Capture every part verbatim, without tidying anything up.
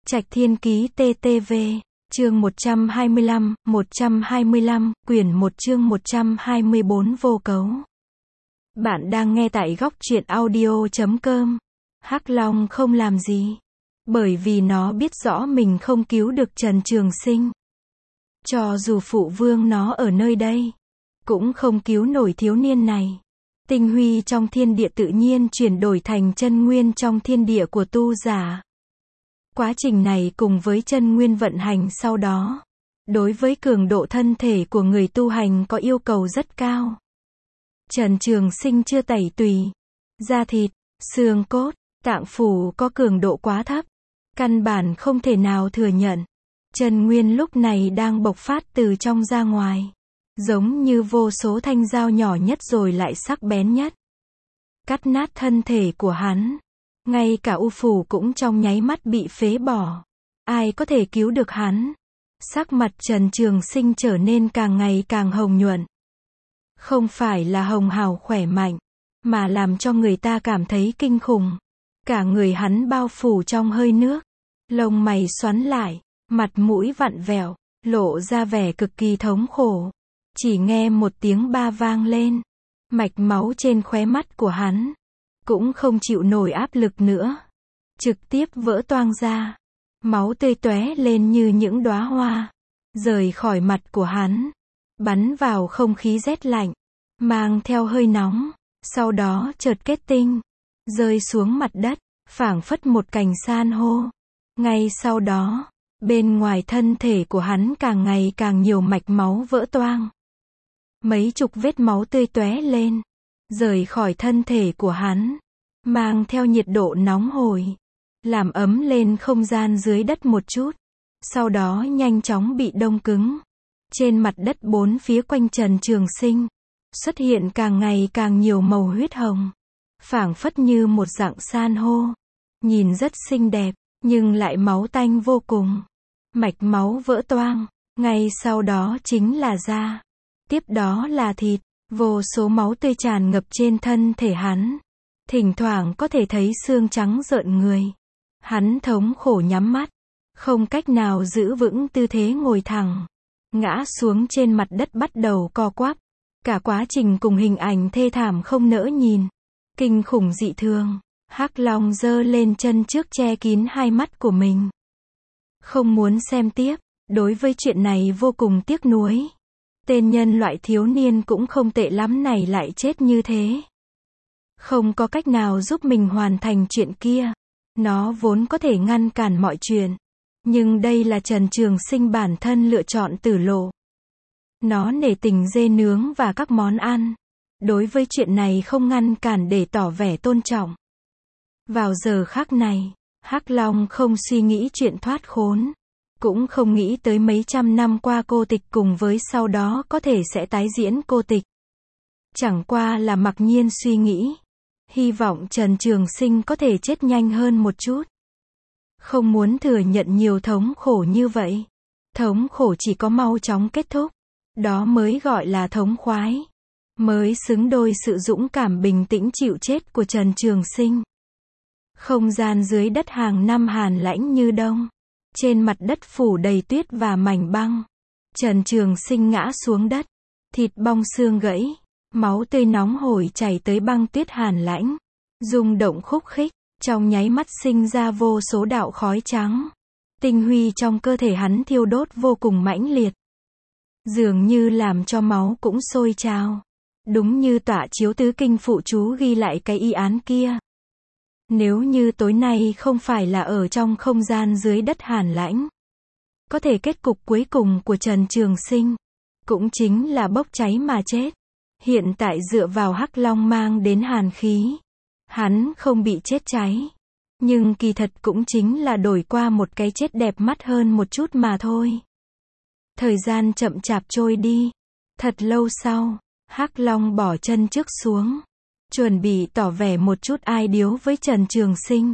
Trạch Thiên Ký tê tê vê, chương một trăm hai mươi lăm, một trăm hai mươi lăm, quyển một chương một trăm hai mươi bốn vô cấu. Bạn đang nghe tại góc truyện audio chấm com. Hắc Long không làm gì, bởi vì nó biết rõ mình không cứu được Trần Trường Sinh. Cho dù phụ vương nó ở nơi đây, cũng không cứu nổi thiếu niên này. Tinh huy trong thiên địa tự nhiên chuyển đổi thành chân nguyên trong thiên địa của tu giả. Quá trình này cùng với chân nguyên vận hành sau đó, đối với cường độ thân thể của người tu hành có yêu cầu rất cao. Trần Trường Sinh chưa tẩy tùy, da thịt, xương cốt, tạng phủ có cường độ quá thấp, căn bản không thể nào thừa nhận. Chân nguyên lúc này đang bộc phát từ trong ra ngoài, giống như vô số thanh dao nhỏ nhất rồi lại sắc bén nhất, cắt nát thân thể của hắn. Ngay cả u phủ cũng trong nháy mắt bị phế bỏ. Ai có thể cứu được hắn? Sắc mặt Trần Trường Sinh trở nên càng ngày càng hồng nhuận. Không phải là hồng hào khỏe mạnh, mà làm cho người ta cảm thấy kinh khủng. Cả người hắn bao phủ trong hơi nước, lông mày xoắn lại, mặt mũi vặn vẹo, lộ ra vẻ cực kỳ thống khổ. Chỉ nghe một tiếng ba vang lên, mạch máu trên khóe mắt của hắn cũng không chịu nổi áp lực nữa, trực tiếp vỡ toang ra. Máu tươi tóe lên như những đóa hoa, rời khỏi mặt của hắn, bắn vào không khí rét lạnh, mang theo hơi nóng, sau đó chợt kết tinh, rơi xuống mặt đất, phảng phất một cành san hô. Ngay sau đó, bên ngoài thân thể của hắn càng ngày càng nhiều mạch máu vỡ toang. Mấy chục vết máu tươi tóe lên, rời khỏi thân thể của hắn, mang theo nhiệt độ nóng hổi, làm ấm lên không gian dưới đất một chút, sau đó nhanh chóng bị đông cứng. Trên mặt đất bốn phía quanh Trần Trường Sinh, xuất hiện càng ngày càng nhiều màu huyết hồng, phảng phất như một dạng san hô, nhìn rất xinh đẹp, nhưng lại máu tanh vô cùng. Mạch máu vỡ toang, ngay sau đó chính là da, tiếp đó là thịt, vô số máu tươi tràn ngập trên thân thể hắn. Thỉnh thoảng có thể thấy xương trắng rợn người. Hắn thống khổ nhắm mắt, không cách nào giữ vững tư thế ngồi thẳng, ngã xuống trên mặt đất bắt đầu co quắp. Cả quá trình cùng hình ảnh thê thảm không nỡ nhìn, kinh khủng dị thường. Hắc Long giơ lên chân trước che kín hai mắt của mình, không muốn xem tiếp. Đối với chuyện này vô cùng tiếc nuối. Tên nhân loại thiếu niên cũng không tệ lắm này lại chết như thế. Không có cách nào giúp mình hoàn thành chuyện kia. Nó vốn có thể ngăn cản mọi chuyện, nhưng đây là Trần Trường Sinh bản thân lựa chọn tử lộ. Nó nể tình dê nướng và các món ăn. Đối với chuyện này không ngăn cản để tỏ vẻ tôn trọng. Vào giờ khắc này, Hắc Long không suy nghĩ chuyện thoát khốn, cũng không nghĩ tới mấy trăm năm qua cô tịch cùng với sau đó có thể sẽ tái diễn cô tịch. Chẳng qua là mặc nhiên suy nghĩ, hy vọng Trần Trường Sinh có thể chết nhanh hơn một chút. Không muốn thừa nhận nhiều thống khổ như vậy. Thống khổ chỉ có mau chóng kết thúc, đó mới gọi là thống khoái, mới xứng đôi sự dũng cảm bình tĩnh chịu chết của Trần Trường Sinh. Không gian dưới đất hàng năm hàn lãnh như đông, trên mặt đất phủ đầy tuyết và mảnh băng. Trần Trường Sinh ngã xuống đất, thịt bong xương gãy, máu tươi nóng hổi chảy tới băng tuyết hàn lãnh, rung động khúc khích, trong nháy mắt sinh ra vô số đạo khói trắng. Tinh huy trong cơ thể hắn thiêu đốt vô cùng mãnh liệt, dường như làm cho máu cũng sôi trào. Đúng như tọa chiếu tứ kinh phụ chú ghi lại cái y án kia. Nếu như tối nay không phải là ở trong không gian dưới đất hàn lãnh, có thể kết cục cuối cùng của Trần Trường Sinh cũng chính là bốc cháy mà chết. Hiện tại dựa vào Hắc Long mang đến hàn khí, hắn không bị chết cháy, nhưng kỳ thật cũng chính là đổi qua một cái chết đẹp mắt hơn một chút mà thôi. Thời gian chậm chạp trôi đi. Thật lâu sau, Hắc Long bỏ chân trước xuống, chuẩn bị tỏ vẻ một chút ai điếu với Trần Trường Sinh.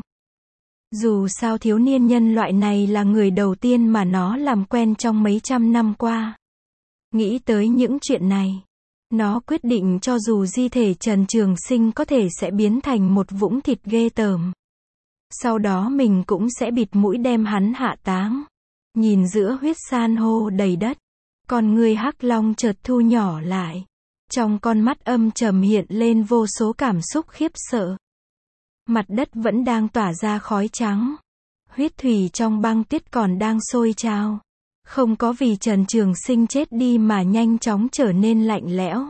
Dù sao thiếu niên nhân loại này là người đầu tiên mà nó làm quen trong mấy trăm năm qua. Nghĩ tới những chuyện này, nó quyết định cho dù di thể Trần Trường Sinh có thể sẽ biến thành một vũng thịt ghê tởm, Sau đó mình cũng sẽ bịt mũi đem hắn hạ táng. Nhìn giữa huyết san hô đầy đất, con người Hắc Long chợt thu nhỏ lại. Trong con mắt âm trầm hiện lên vô số cảm xúc khiếp sợ. Mặt đất vẫn đang tỏa ra khói trắng. Huyết thủy trong băng tuyết còn đang sôi trào. Không có vì Trần Trường Sinh chết đi mà nhanh chóng trở nên lạnh lẽo.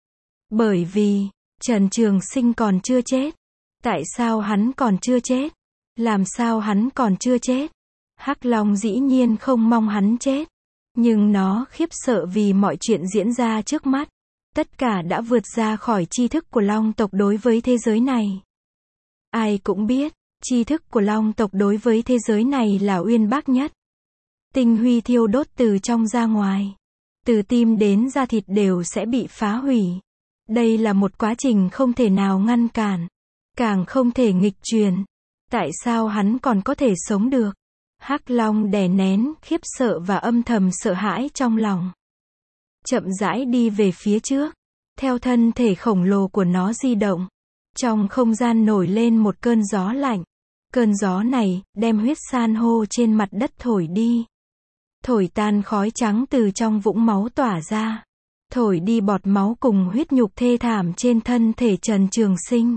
Bởi vì, Trần Trường Sinh còn chưa chết. Tại sao hắn còn chưa chết? Làm sao hắn còn chưa chết? Hắc Long dĩ nhiên không mong hắn chết. Nhưng nó khiếp sợ vì mọi chuyện diễn ra trước mắt. Tất cả đã vượt ra khỏi tri thức của Long tộc đối với thế giới này. Ai cũng biết, tri thức của Long tộc đối với thế giới này là uyên bác nhất. Tinh huy thiêu đốt từ trong ra ngoài. Từ tim đến da thịt đều sẽ bị phá hủy. Đây là một quá trình không thể nào ngăn cản. Càng không thể nghịch truyền. Tại sao hắn còn có thể sống được? Hắc Long đè nén, khiếp sợ và âm thầm sợ hãi trong lòng. Chậm rãi đi về phía trước. Theo thân thể khổng lồ của nó di động. Trong không gian nổi lên một cơn gió lạnh. Cơn gió này, đem huyết san hô trên mặt đất thổi đi. Thổi tan khói trắng từ trong vũng máu tỏa ra. Thổi đi bọt máu cùng huyết nhục thê thảm trên thân thể Trần Trường Sinh.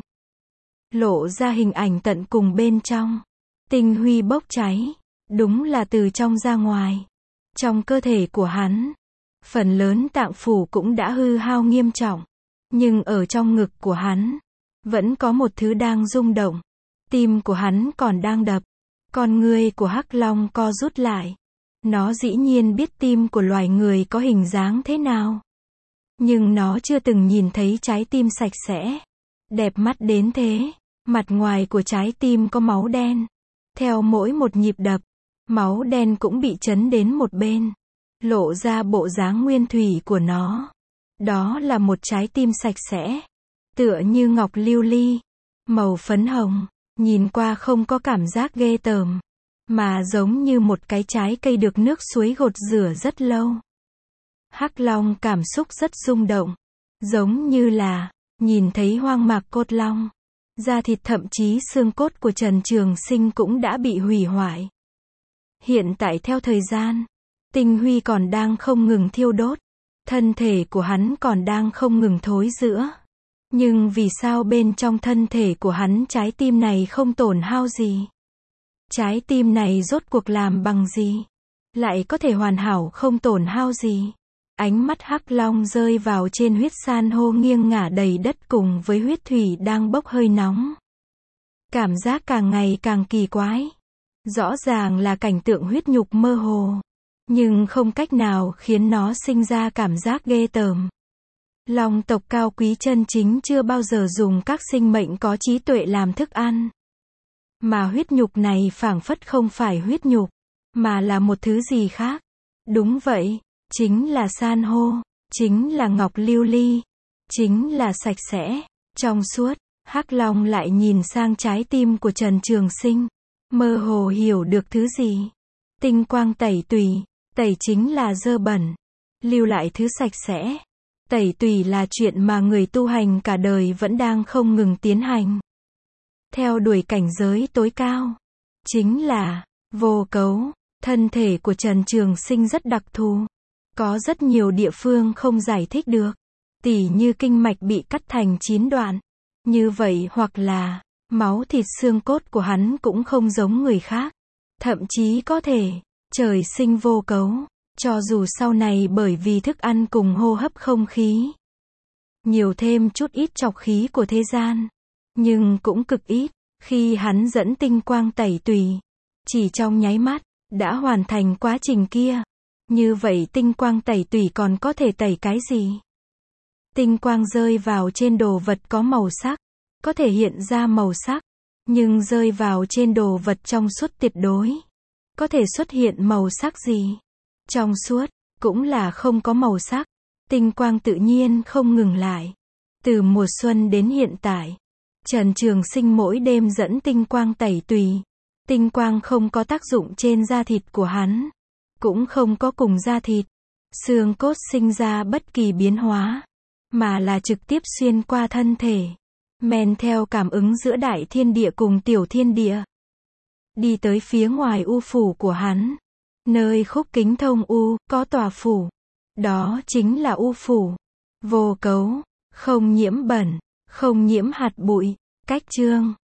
Lộ ra hình ảnh tận cùng bên trong. Tinh huy bốc cháy. Đúng là từ trong ra ngoài. Trong cơ thể của hắn, phần lớn tạng phủ cũng đã hư hao nghiêm trọng. Nhưng ở trong ngực của hắn, vẫn có một thứ đang rung động. Tim của hắn còn đang đập. Con ngươi của Hắc Long co rút lại. Nó dĩ nhiên biết tim của loài người có hình dáng thế nào. Nhưng nó chưa từng nhìn thấy trái tim sạch sẽ. Đẹp mắt đến thế. Mặt ngoài của trái tim có máu đen. Theo mỗi một nhịp đập, máu đen cũng bị chấn đến một bên. Lộ ra bộ dáng nguyên thủy của nó. Đó là một trái tim sạch sẽ. Tựa như ngọc lưu ly. Màu phấn hồng. Nhìn qua không có cảm giác ghê tởm. Mà giống như một cái trái cây được nước suối gột rửa rất lâu. Hắc Long cảm xúc rất rung động. Giống như là, nhìn thấy hoang mạc cốt long. Da thịt thậm chí xương cốt của Trần Trường Sinh cũng đã bị hủy hoại. Hiện tại theo thời gian, tinh huy còn đang không ngừng thiêu đốt. Thân thể của hắn còn đang không ngừng thối rữa. Nhưng vì sao bên trong thân thể của hắn trái tim này không tổn hao gì? Trái tim này rốt cuộc làm bằng gì? Lại có thể hoàn hảo không tổn hao gì? Ánh mắt Hắc Long rơi vào trên huyết san hô nghiêng ngả đầy đất cùng với huyết thủy đang bốc hơi nóng. Cảm giác càng ngày càng kỳ quái. Rõ ràng là cảnh tượng huyết nhục mơ hồ. Nhưng không cách nào khiến nó sinh ra cảm giác ghê tởm. Long tộc cao quý chân chính chưa bao giờ dùng các sinh mệnh có trí tuệ làm thức ăn. Mà huyết nhục này phảng phất không phải huyết nhục, mà là một thứ gì khác. Đúng vậy, chính là san hô, chính là ngọc lưu ly, chính là sạch sẽ, trong suốt. Hắc Long lại nhìn sang trái tim của Trần Trường Sinh, mơ hồ hiểu được thứ gì. Tinh quang tẩy tùy, tẩy chính là dơ bẩn, lưu lại thứ sạch sẽ. Tẩy tùy là chuyện mà người tu hành cả đời vẫn đang không ngừng tiến hành. Theo đuổi cảnh giới tối cao, chính là vô cấu. Thân thể của Trần Trường Sinh rất đặc thù. Có rất nhiều địa phương không giải thích được. Tỉ như kinh mạch bị cắt thành chín đoạn. Như vậy hoặc là, máu thịt xương cốt của hắn cũng không giống người khác. Thậm chí có thể, trời sinh vô cấu. Cho dù sau này bởi vì thức ăn cùng hô hấp không khí. Nhiều thêm chút ít trọc khí của thế gian. Nhưng cũng cực ít, khi hắn dẫn tinh quang tẩy tùy. Chỉ trong nháy mắt, đã hoàn thành quá trình kia. Như vậy tinh quang tẩy tùy còn có thể tẩy cái gì? Tinh quang rơi vào trên đồ vật có màu sắc, có thể hiện ra màu sắc. Nhưng rơi vào trên đồ vật trong suốt tuyệt đối, có thể xuất hiện màu sắc gì? Trong suốt, cũng là không có màu sắc. Tinh quang tự nhiên không ngừng lại. Từ mùa xuân đến hiện tại, Trần Trường Sinh mỗi đêm dẫn tinh quang tẩy tùy. Tinh quang không có tác dụng trên da thịt của hắn, cũng không có cùng da thịt, xương cốt sinh ra bất kỳ biến hóa, mà là trực tiếp xuyên qua thân thể, men theo cảm ứng giữa đại thiên địa cùng tiểu thiên địa, đi tới phía ngoài u phủ của hắn. Nơi khúc kính thông u, có tòa phủ. Đó chính là u phủ. Vô cấu, không nhiễm bẩn, không nhiễm hạt bụi. Cách chương